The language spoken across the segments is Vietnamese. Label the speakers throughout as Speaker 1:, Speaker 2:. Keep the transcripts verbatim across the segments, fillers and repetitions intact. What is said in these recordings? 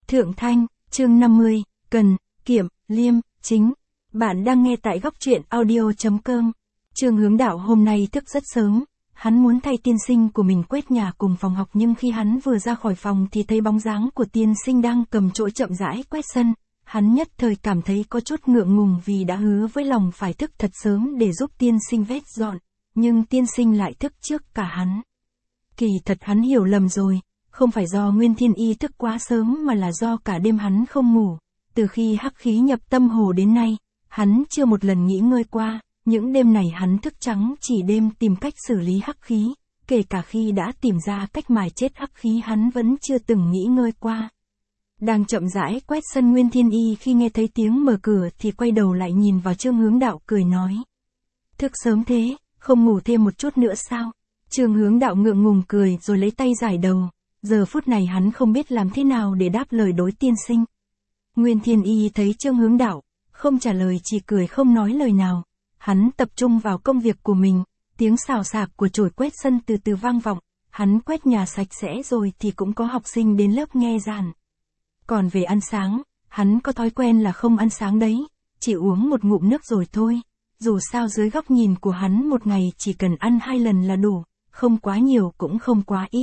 Speaker 1: Thượng Thanh, chương năm mươi, Cần, Kiệm, Liêm, Chính. Bạn đang nghe tại góc truyện audio chấm com. Trương Hướng Đạo hôm nay thức rất sớm, hắn muốn thay tiên sinh của mình quét nhà cùng phòng học, nhưng khi hắn vừa ra khỏi phòng thì thấy bóng dáng của tiên sinh đang cầm chổi chậm rãi quét sân. Hắn nhất thời cảm thấy có chút ngượng ngùng vì đã hứa với lòng phải thức thật sớm để giúp tiên sinh vét dọn, nhưng tiên sinh lại thức trước cả hắn. Kỳ thật hắn hiểu lầm rồi, không phải do Nguyên Thiên Y thức quá sớm mà là do cả đêm hắn không ngủ. Từ khi hắc khí nhập tâm hồ đến nay, hắn chưa một lần nghỉ ngơi qua, những đêm này hắn thức trắng chỉ đêm tìm cách xử lý hắc khí, kể cả khi đã tìm ra cách mài chết hắc khí hắn vẫn chưa từng nghỉ ngơi qua. Đang chậm rãi quét sân, Nguyên Thiên Y khi nghe thấy tiếng mở cửa thì quay đầu lại nhìn vào Trương Hướng Đạo cười nói. Thức sớm thế, không ngủ thêm một chút nữa sao? Trương Hướng Đạo ngượng ngùng cười rồi lấy tay giải đầu. Giờ phút này hắn không biết làm thế nào để đáp lời đối tiên sinh. Nguyên Thiên Y thấy Trương Hướng Đạo không trả lời, chỉ cười không nói lời nào. Hắn tập trung vào công việc của mình, tiếng xào xạc của chổi quét sân từ từ vang vọng. Hắn quét nhà sạch sẽ rồi thì cũng có học sinh đến lớp nghe giảng. Còn về ăn sáng, hắn có thói quen là không ăn sáng đấy, chỉ uống một ngụm nước rồi thôi. Dù sao dưới góc nhìn của hắn một ngày chỉ cần ăn hai lần là đủ, không quá nhiều cũng không quá ít.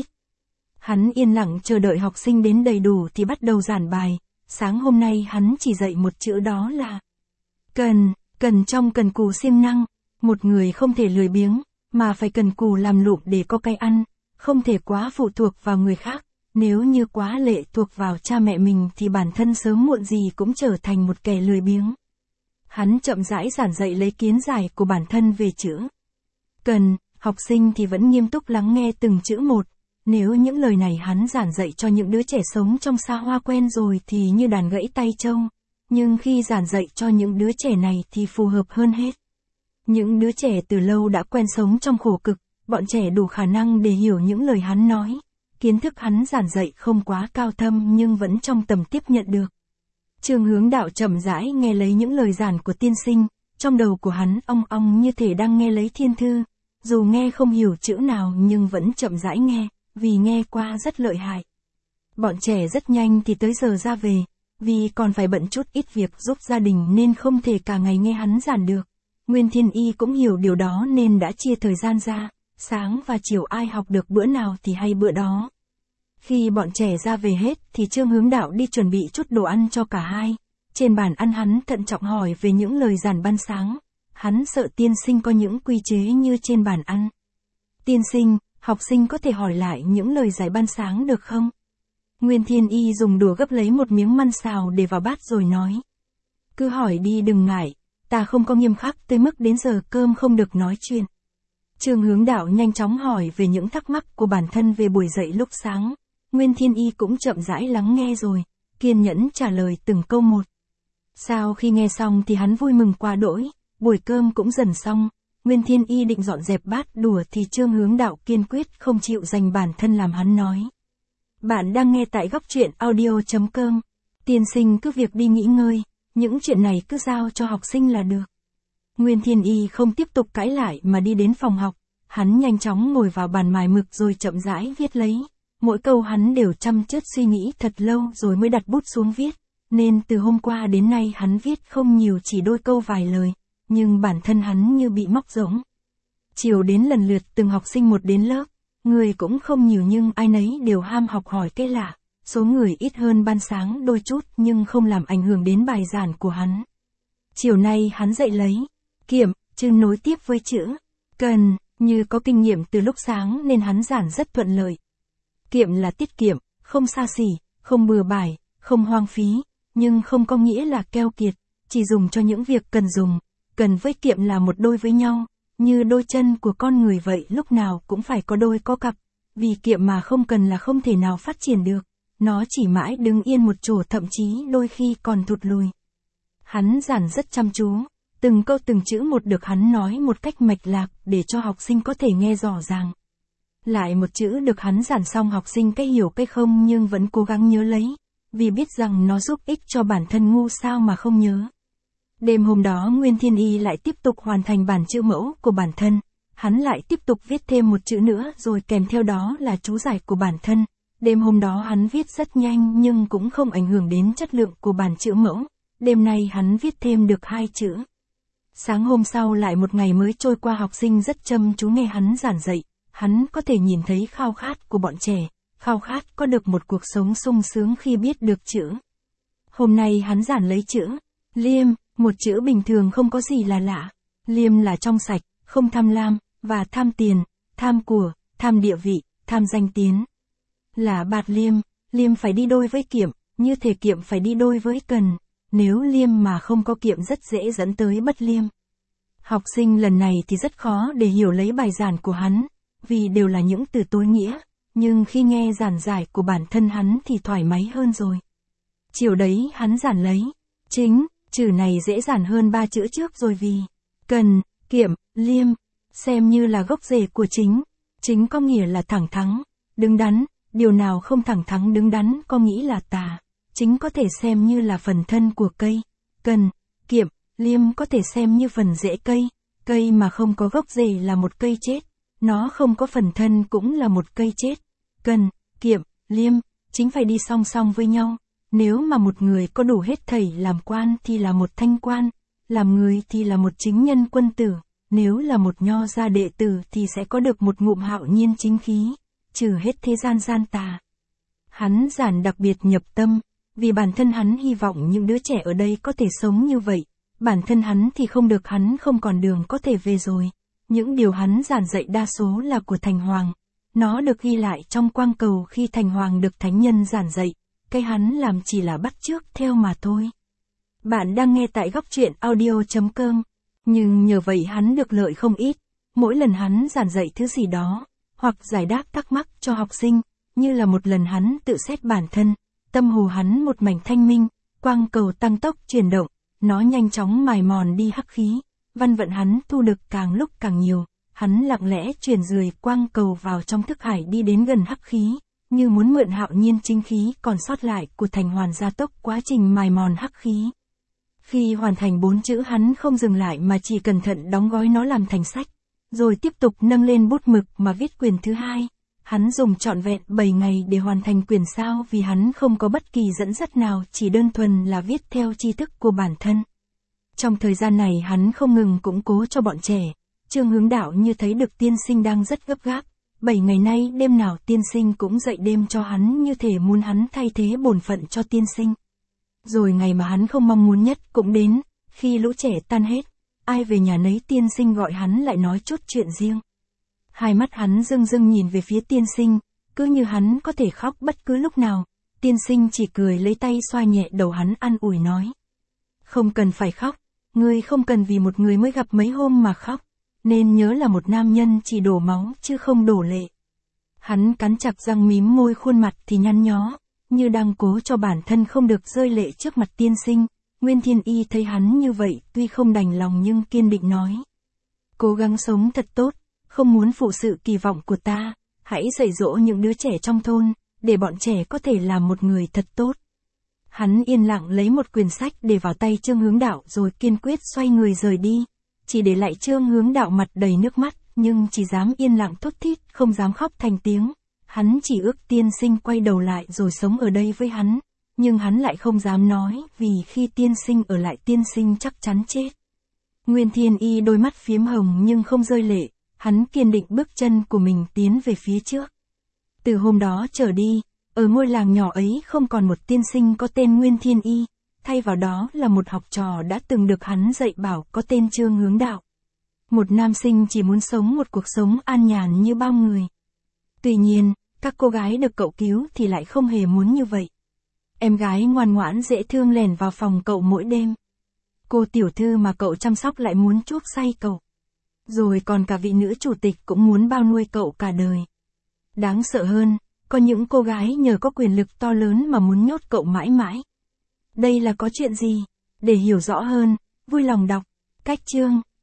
Speaker 1: Hắn yên lặng chờ đợi học sinh đến đầy đủ thì bắt đầu giảng bài. Sáng hôm nay hắn chỉ dạy một chữ, đó là cần, cần trong cần cù siêng năng. Một người không thể lười biếng, mà phải cần cù làm lụng để có cái ăn, không thể quá phụ thuộc vào người khác. Nếu như quá lệ thuộc vào cha mẹ mình thì bản thân sớm muộn gì cũng trở thành một kẻ lười biếng. Hắn chậm rãi giảng dạy lấy kiến giải của bản thân về chữ cần, học sinh thì vẫn nghiêm túc lắng nghe từng chữ một. Nếu những lời này hắn giảng dạy cho những đứa trẻ sống trong xa hoa quen rồi thì như đàn gãy tay trâu, nhưng khi giảng dạy cho những đứa trẻ này thì phù hợp hơn hết. Những đứa trẻ từ lâu đã quen sống trong khổ cực, bọn trẻ đủ khả năng để hiểu những lời hắn nói. Kiến thức hắn giảng dạy không quá cao thâm nhưng vẫn trong tầm tiếp nhận được. Trương Hướng Đạo chậm rãi nghe lấy những lời giảng của tiên sinh, trong đầu của hắn ong ong như thể đang nghe lấy thiên thư, dù nghe không hiểu chữ nào nhưng vẫn chậm rãi nghe, vì nghe qua rất lợi hại. Bọn trẻ rất nhanh thì tới giờ ra về, vì còn phải bận chút ít việc giúp gia đình nên không thể cả ngày nghe hắn giảng được. Nguyên Thiên Y cũng hiểu điều đó nên đã chia thời gian ra, sáng và chiều ai học được bữa nào thì hay bữa đó. Khi bọn trẻ ra về hết thì Trương Hướng Đạo đi chuẩn bị chút đồ ăn cho cả hai. Trên bàn ăn hắn thận trọng hỏi về những lời giảng ban sáng. Hắn sợ tiên sinh có những quy chế như trên bàn ăn. Tiên sinh, học sinh có thể hỏi lại những lời giải ban sáng được không? Nguyên Thiên Y dùng đũa gấp lấy một miếng măn xào để vào bát rồi nói. Cứ hỏi đi, đừng ngại, ta không có nghiêm khắc tới mức đến giờ cơm không được nói chuyện. Trương Hướng Đạo nhanh chóng hỏi về những thắc mắc của bản thân về buổi dạy lúc sáng. Nguyên Thiên Y cũng chậm rãi lắng nghe rồi, kiên nhẫn trả lời từng câu một. Sau khi nghe xong thì hắn vui mừng quá đỗi, buổi cơm cũng dần xong. Nguyên Thiên Y định dọn dẹp bát đũa thì Trương Hướng Đạo kiên quyết không chịu dành bản thân làm hắn nói. Bạn đang nghe tại góc truyện audio chấm com. Tiên sinh cứ việc đi nghỉ ngơi, những chuyện này cứ giao cho học sinh là được. Nguyên Thiên Y không tiếp tục cãi lại mà đi đến phòng học. Hắn nhanh chóng ngồi vào bàn mài mực rồi chậm rãi viết lấy. Mỗi câu hắn đều chăm chút suy nghĩ thật lâu rồi mới đặt bút xuống viết. Nên từ hôm qua đến nay hắn viết không nhiều, chỉ đôi câu vài lời. Nhưng bản thân hắn như bị móc rỗng. Chiều đến lần lượt từng học sinh một đến lớp. Người cũng không nhiều nhưng ai nấy đều ham học hỏi cái lạ. Số người ít hơn ban sáng đôi chút nhưng không làm ảnh hưởng đến bài giảng của hắn. Chiều nay hắn dạy lấy kiệm, chứ nối tiếp với chữ cần, như có kinh nghiệm từ lúc sáng nên hắn giảng rất thuận lợi. Kiệm là tiết kiệm, không xa xỉ, không bừa bãi, không hoang phí, nhưng không có nghĩa là keo kiệt, chỉ dùng cho những việc cần dùng. Cần với kiệm là một đôi với nhau, như đôi chân của con người vậy, lúc nào cũng phải có đôi có cặp, vì kiệm mà không cần là không thể nào phát triển được, nó chỉ mãi đứng yên một chỗ, thậm chí đôi khi còn thụt lùi. Hắn giảng rất chăm chú, từng câu từng chữ một được hắn nói một cách mạch lạc để cho học sinh có thể nghe rõ ràng. Lại một chữ được hắn giảng xong học sinh cái hiểu cái không nhưng vẫn cố gắng nhớ lấy, vì biết rằng nó giúp ích cho bản thân, ngu sao mà không nhớ. Đêm hôm đó Nguyên Thiên Y lại tiếp tục hoàn thành bản chữ mẫu của bản thân, hắn lại tiếp tục viết thêm một chữ nữa rồi kèm theo đó là chú giải của bản thân. Đêm hôm đó hắn viết rất nhanh nhưng cũng không ảnh hưởng đến chất lượng của bản chữ mẫu. Đêm nay hắn viết thêm được hai chữ. Sáng hôm sau lại một ngày mới trôi qua, học sinh rất chăm chú nghe hắn giảng dạy. Hắn có thể nhìn thấy khao khát của bọn trẻ, khao khát có được một cuộc sống sung sướng khi biết được chữ. Hôm nay hắn giảng lấy chữ liêm, một chữ bình thường không có gì là lạ. Liêm là trong sạch, không tham lam, và tham tiền, tham của, tham địa vị, tham danh tiếng. Là bạt liêm, liêm phải đi đôi với kiệm, như thể kiệm phải đi đôi với cần. Nếu liêm mà không có kiệm rất dễ dẫn tới bất liêm. Học sinh lần này thì rất khó để hiểu lấy bài giảng của hắn, vì đều là những từ tối nghĩa, nhưng khi nghe giảng giải của bản thân hắn thì thoải mái hơn rồi. Chiều đấy hắn giảng lấy chính, chữ này dễ giản hơn ba chữ trước rồi vì cần, kiệm, liêm, xem như là gốc rễ của chính. Chính có nghĩa là thẳng thắn, đứng đắn, điều nào không thẳng thắn đứng đắn có nghĩa là tà. Chính có thể xem như là phần thân của cây. Cần, kiệm, liêm có thể xem như phần rễ cây. Cây mà không có gốc rễ là một cây chết. Nó không có phần thân cũng là một cây chết. Cần, kiệm, liêm, chính phải đi song song với nhau. Nếu mà một người có đủ hết thảy làm quan thì là một thanh quan, làm người thì là một chính nhân quân tử, nếu là một nho gia đệ tử thì sẽ có được một ngụm hạo nhiên chính khí, trừ hết thế gian gian tà. Hắn giảng đặc biệt nhập tâm, vì bản thân hắn hy vọng những đứa trẻ ở đây có thể sống như vậy, bản thân hắn thì không được, hắn không còn đường có thể về rồi. Những điều hắn giảng dạy đa số là của Thành Hoàng, nó được ghi lại trong quang cầu khi Thành Hoàng được thánh nhân giảng dạy. Cái hắn làm chỉ là bắt chước theo mà thôi. Bạn đang nghe tại góc truyện audio chấm com. Nhưng nhờ vậy hắn được lợi không ít. Mỗi lần hắn giảng dạy thứ gì đó, hoặc giải đáp thắc mắc cho học sinh, như là một lần hắn tự xét bản thân, tâm hồ hắn một mảnh thanh minh, quang cầu tăng tốc chuyển động, nó nhanh chóng mài mòn đi hắc khí, văn vận hắn thu được càng lúc càng nhiều, hắn lặng lẽ chuyển rười quang cầu vào trong thức hải đi đến gần hắc khí. Như muốn mượn hạo nhiên chính khí còn sót lại của Thành Hoàn gia tốc quá trình mài mòn hắc khí. Khi hoàn thành bốn chữ hắn không dừng lại mà chỉ cẩn thận đóng gói nó làm thành sách, rồi tiếp tục nâng lên bút mực mà viết quyển thứ hai. Hắn dùng trọn vẹn bảy ngày để hoàn thành quyển sao vì hắn không có bất kỳ dẫn dắt nào, chỉ đơn thuần là viết theo tri thức của bản thân. Trong thời gian này hắn không ngừng củng cố cho bọn trẻ. Trương Hướng Đạo như thấy được tiên sinh đang rất gấp gáp. Bảy ngày nay đêm nào tiên sinh cũng dậy đêm cho hắn như thể muốn hắn thay thế bổn phận cho tiên sinh. Rồi ngày mà hắn không mong muốn nhất cũng đến, khi lũ trẻ tan hết, ai về nhà nấy tiên sinh gọi hắn lại nói chút chuyện riêng. Hai mắt hắn rưng rưng nhìn về phía tiên sinh, cứ như hắn có thể khóc bất cứ lúc nào. Tiên sinh chỉ cười lấy tay xoa nhẹ đầu hắn an ủi nói. Không cần phải khóc, ngươi không cần vì một người mới gặp mấy hôm mà khóc. Nên nhớ là một nam nhân chỉ đổ máu chứ không đổ lệ. Hắn cắn chặt răng mím môi, khuôn mặt thì nhăn nhó, như đang cố cho bản thân không được rơi lệ trước mặt tiên sinh. Nguyên Thiên Y thấy hắn như vậy tuy không đành lòng nhưng kiên định nói. Cố gắng sống thật tốt, không muốn phụ sự kỳ vọng của ta, hãy dạy dỗ những đứa trẻ trong thôn, để bọn trẻ có thể làm một người thật tốt. Hắn yên lặng lấy một quyển sách để vào tay Trương Hướng Đạo rồi kiên quyết xoay người rời đi. Chỉ để lại Trương Hướng Đạo mặt đầy nước mắt, nhưng chỉ dám yên lặng thút thít, không dám khóc thành tiếng. Hắn chỉ ước tiên sinh quay đầu lại rồi sống ở đây với hắn, nhưng hắn lại không dám nói, vì khi tiên sinh ở lại tiên sinh chắc chắn chết. Nguyên Thiên Y đôi mắt phiếm hồng nhưng không rơi lệ, hắn kiên định bước chân của mình tiến về phía trước. Từ hôm đó trở đi, ở ngôi làng nhỏ ấy không còn một tiên sinh có tên Nguyên Thiên Y. Thay vào đó là một học trò đã từng được hắn dạy bảo có tên Trương Hướng Đạo. Một nam sinh chỉ muốn sống một cuộc sống an nhàn như bao người. Tuy nhiên, các cô gái được cậu cứu thì lại không hề muốn như vậy. Em gái ngoan ngoãn dễ thương lẻn vào phòng cậu mỗi đêm. Cô tiểu thư mà cậu chăm sóc lại muốn chuốc say cậu. Rồi còn cả vị nữ chủ tịch cũng muốn bao nuôi cậu cả đời. Đáng sợ hơn, có những cô gái nhờ có quyền lực to lớn mà muốn nhốt cậu mãi mãi. Đây là có chuyện gì? Để hiểu rõ hơn, vui lòng đọc. Cách chương